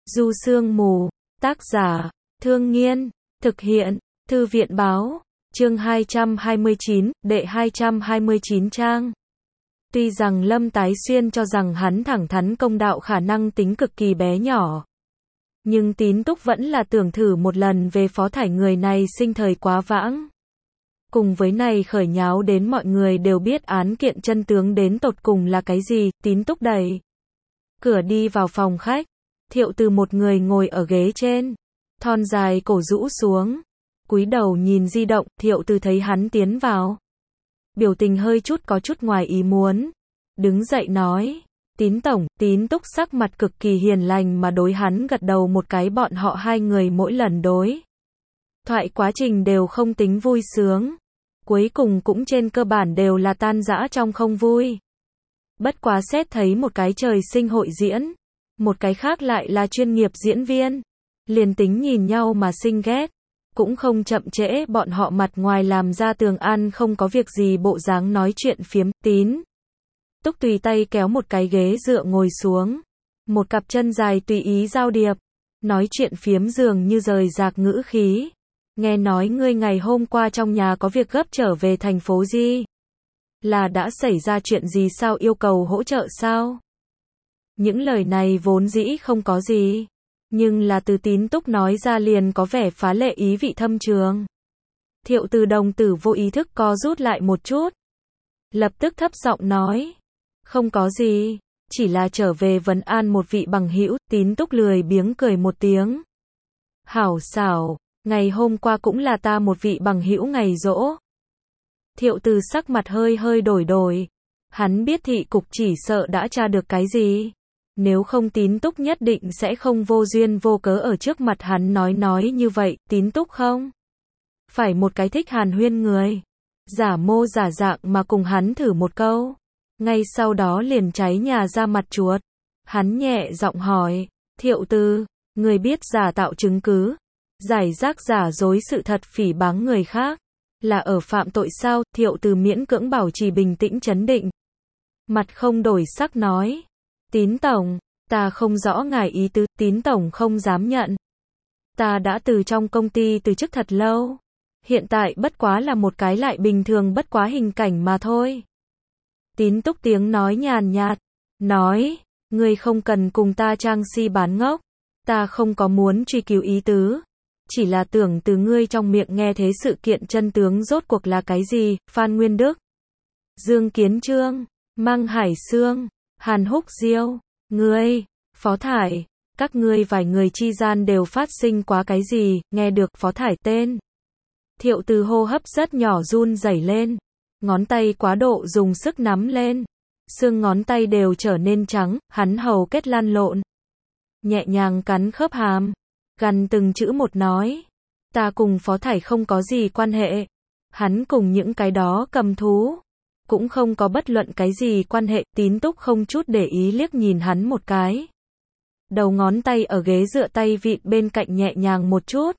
Du Sương Mù, tác giả, Thương Nghiên, thực hiện, Thư viện báo, chương 229, đệ 229 trang. Tuy rằng Lâm Tái Xuyên cho rằng hắn thẳng thắn công đạo khả năng tính cực kỳ bé nhỏ, nhưng Tín Túc vẫn là tưởng thử một lần về Phó Thải người này sinh thời quá vãng. Cùng với này khởi nháo đến mọi người đều biết án kiện chân tướng đến tột cùng là cái gì. Tín Túc đẩy cửa đi vào phòng khách. Thiệu Từ một người ngồi ở ghế trên, thon dài cổ rũ xuống, cúi đầu nhìn di động. Thiệu Từ thấy hắn tiến vào, biểu tình hơi chút có chút ngoài ý muốn, đứng dậy nói: Tín tổng. Tín Túc sắc mặt cực kỳ hiền lành mà đối hắn gật đầu một cái. Bọn họ hai người mỗi lần đối thoại quá trình đều không tính vui sướng, cuối cùng cũng trên cơ bản đều là tan rã trong không vui. Bất quá xét thấy một cái trời sinh hội diễn, một cái khác lại là chuyên nghiệp diễn viên, liền tính nhìn nhau mà sinh ghét, cũng không chậm trễ. Bọn họ mặt ngoài làm ra tường an không có việc gì bộ dáng nói chuyện phiếm. Tín Túc tùy tay kéo một cái ghế dựa ngồi xuống, một cặp chân dài tùy ý giao điệp, nói chuyện phiếm dường như rời rạc ngữ khí. Nghe nói ngươi ngày hôm qua trong nhà có việc gấp trở về thành phố gì? Là đã xảy ra chuyện gì sao, yêu cầu hỗ trợ sao? Những lời này vốn dĩ không có gì, nhưng là từ Tín Túc nói ra liền có vẻ phá lệ ý vị thâm trường. Thiệu Từ đồng tử vô ý thức co rút lại một chút, lập tức thấp giọng nói: Không có gì, chỉ là trở về vấn an một vị bằng hữu. Tín Túc lười biếng cười một tiếng: Hảo xảo, ngày hôm qua cũng là ta một vị bằng hữu ngày giỗ. Thiệu Từ sắc mặt hơi hơi đổi, hắn biết thị cục chỉ sợ đã tra được cái gì, nếu không Tín Túc nhất định sẽ không vô duyên vô cớ ở trước mặt hắn nói như vậy. Tín Túc không phải một cái thích hàn huyên người, giả mô giả dạng mà cùng hắn thử một câu, ngay sau đó liền cháy nhà ra mặt chuột. Hắn nhẹ giọng hỏi: Thiệu Từ, người biết giả tạo chứng cứ, giải rác giả dối sự thật, phỉ báng người khác, là ở phạm tội sao? Thiệu Từ miễn cưỡng bảo trì bình tĩnh trấn định, mặt không đổi sắc nói: Tín tổng, ta không rõ ngài ý tứ. Tín tổng không dám nhận, ta đã từ trong công ty từ chức thật lâu, hiện tại bất quá là một cái lại bình thường bất quá hình cảnh mà thôi. Tín Túc tiếng nói nhàn nhạt, nói: Ngươi không cần cùng ta trang si bán ngốc, ta không có muốn truy cứu ý tứ, chỉ là tưởng từ ngươi trong miệng nghe thế sự kiện chân tướng rốt cuộc là cái gì. Phan Nguyên Đức, Dương Kiến Trương, Măng Hải Sương, Hàn Húc Diêu, ngươi, Phó Thải, các ngươi vài người chi gian đều phát sinh quá cái gì? Nghe được Phó Thải tên, Thiệu Từ hô hấp rất nhỏ run rẩy lên, ngón tay quá độ dùng sức nắm lên, xương ngón tay đều trở nên trắng. Hắn hầu kết lăn lộn, nhẹ nhàng cắn khớp hàm, gằn từng chữ một nói: Ta cùng Phó Thải không có gì quan hệ, hắn cùng những cái đó cầm thú cũng không có bất luận cái gì quan hệ. Tín Túc không chút để ý liếc nhìn hắn một cái, đầu ngón tay ở ghế dựa tay vịn bên cạnh nhẹ nhàng một chút,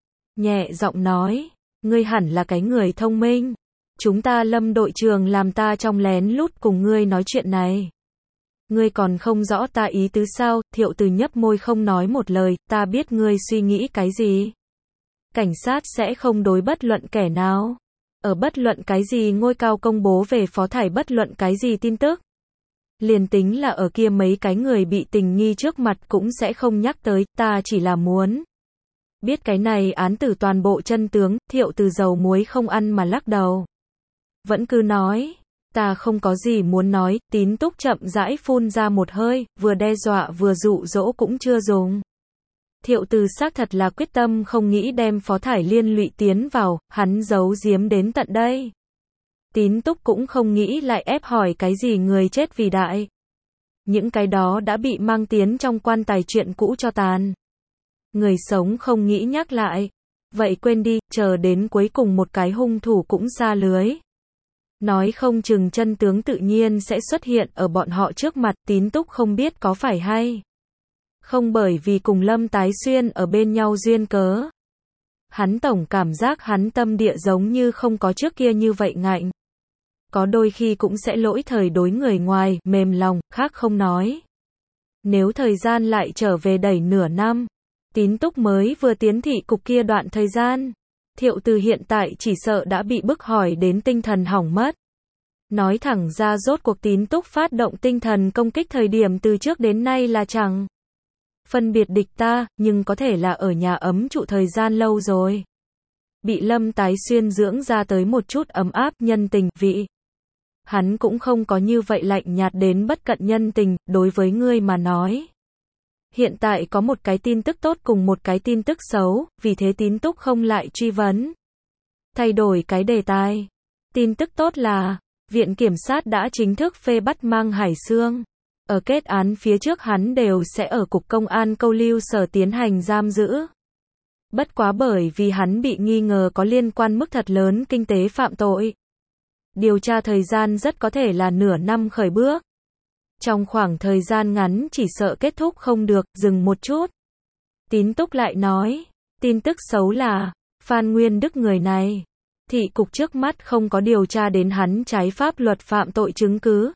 nhẹ giọng nói: Ngươi hẳn là cái người thông minh, chúng ta Lâm đội trưởng làm ta trong lén lút cùng ngươi nói chuyện này, ngươi còn không rõ ta ý tứ sao? Thiệu Từ nhấp môi không nói một lời. Ta biết ngươi suy nghĩ cái gì. Cảnh sát sẽ không đối bất luận kẻ nào, ở bất luận cái gì ngôi cao công bố về Phó Thải bất luận cái gì tin tức. Liền tính là ở kia mấy cái người bị tình nghi trước mặt cũng sẽ không nhắc tới. Ta chỉ là muốn biết cái này án tử toàn bộ chân tướng. Thiệu Từ dầu muối không ăn mà lắc đầu, vẫn cứ nói: Ta không có gì muốn nói. Tín Túc chậm rãi phun ra một hơi, vừa đe dọa vừa dụ dỗ cũng chưa dùng. Thiệu Từ xác thật là quyết tâm không nghĩ đem Phó Thải liên lụy tiến vào, hắn giấu giếm đến tận đây. Tín Túc cũng không nghĩ lại ép hỏi cái gì người chết vì đại. Những cái đó đã bị mang tiến trong quan tài chuyện cũ cho tàn. Người sống không nghĩ nhắc lại. Vậy quên đi, chờ đến cuối cùng một cái hung thủ cũng xa lưới, nói không chừng chân tướng tự nhiên sẽ xuất hiện ở bọn họ trước mặt. Tín Túc không biết có phải hay không bởi vì cùng Lâm Tái Xuyên ở bên nhau duyên cớ, hắn tổng cảm giác hắn tâm địa giống như không có trước kia như vậy ngạnh. Có đôi khi cũng sẽ lỗi thời đối người ngoài, mềm lòng, khác không nói. Nếu thời gian lại trở về đẩy nửa năm, Tín Túc mới vừa tiến thị cục kia đoạn thời gian, Thiệu Từ hiện tại chỉ sợ đã bị bức hỏi đến tinh thần hỏng mất. Nói thẳng ra rốt cuộc Tín Túc phát động tinh thần công kích thời điểm từ trước đến nay là chẳng phân biệt địch ta, nhưng có thể là ở nhà ấm trụ thời gian lâu rồi. Bị Lâm Tái Xuyên dưỡng ra tới một chút ấm áp nhân tình vị. Hắn cũng không có như vậy lạnh nhạt đến bất cận nhân tình, đối với ngươi mà nói. Hiện tại có một cái tin tức tốt cùng một cái tin tức xấu, vì thế Tín Túc không lại truy vấn. Thay đổi cái đề tài. Tin tức tốt là, Viện Kiểm sát đã chính thức phê bắt Mang Hải Sương. Ở kết án phía trước hắn đều sẽ ở Cục Công an Câu Lưu Sở tiến hành giam giữ. Bất quá bởi vì hắn bị nghi ngờ có liên quan mức thật lớn kinh tế phạm tội. Điều tra thời gian rất có thể là nửa năm khởi bước. Trong khoảng thời gian ngắn chỉ sợ kết thúc không được, dừng một chút. Tín Túc lại nói, tin tức xấu là, Phan Nguyên Đức người này, thị cục trước mắt không có điều tra đến hắn trái pháp luật phạm tội chứng cứ.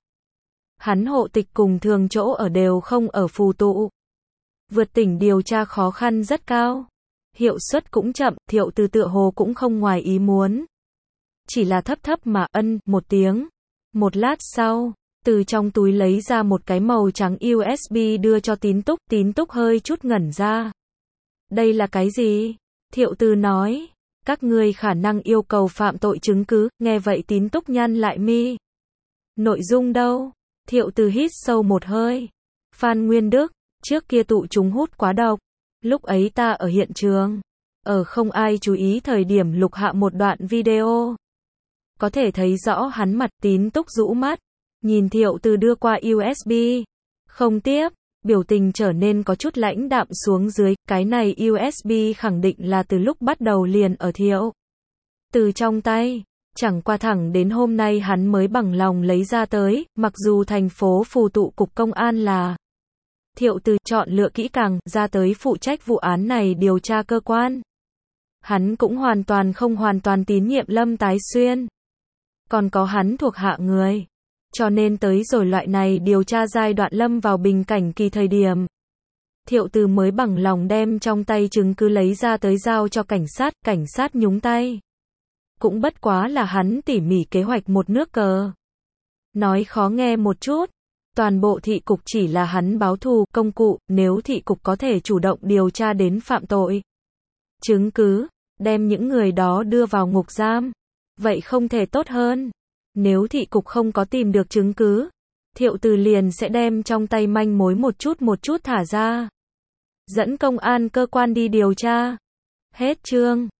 Hắn hộ tịch cùng thường chỗ ở đều không ở Phù Tụ. Vượt tỉnh điều tra khó khăn rất cao. Hiệu suất cũng chậm, Thiệu Từ tựa hồ cũng không ngoài ý muốn. Chỉ là thấp thấp mà ân, một tiếng. Một lát sau, từ trong túi lấy ra một cái màu trắng USB đưa cho Tín Túc hơi chút ngẩn ra. Đây là cái gì? Thiệu Từ nói, các ngươi khả năng yêu cầu phạm tội chứng cứ, nghe vậy Tín Túc nhăn lại mi. Nội dung đâu? Thiệu Từ hít sâu một hơi. Phan Nguyên Đức, trước kia tụ chúng hút quá độc. Lúc ấy ta ở hiện trường. Ở không ai chú ý thời điểm lục hạ một đoạn video. Có thể thấy rõ hắn mặt. Tín Túc rũ mắt. Nhìn Thiệu Từ đưa qua USB. Không tiếp. Biểu tình trở nên có chút lãnh đạm xuống dưới. Cái này USB khẳng định là từ lúc bắt đầu liền ở Thiệu Từ trong tay. Chẳng qua thẳng đến hôm nay hắn mới bằng lòng lấy ra tới, mặc dù thành phố Phù Tụ Cục Công an là Thiệu Từ chọn lựa kỹ càng, ra tới phụ trách vụ án này điều tra cơ quan. Hắn cũng hoàn toàn không hoàn toàn tín nhiệm Lâm Tái Xuyên. Còn có hắn thuộc hạ người. Cho nên tới rồi loại này điều tra giai đoạn lâm vào bình cảnh kỳ thời điểm. Thiệu Từ mới bằng lòng đem trong tay chứng cứ lấy ra tới giao cho cảnh sát nhúng tay. Cũng bất quá là hắn tỉ mỉ kế hoạch một nước cờ. Nói khó nghe một chút. Toàn bộ thị cục chỉ là hắn báo thù, công cụ, nếu thị cục có thể chủ động điều tra đến phạm tội. Chứng cứ, đem những người đó đưa vào ngục giam. Vậy không thể tốt hơn. Nếu thị cục không có tìm được chứng cứ, Thiệu Từ liền sẽ đem trong tay manh mối một chút thả ra. Dẫn công an cơ quan đi điều tra. Hết chương.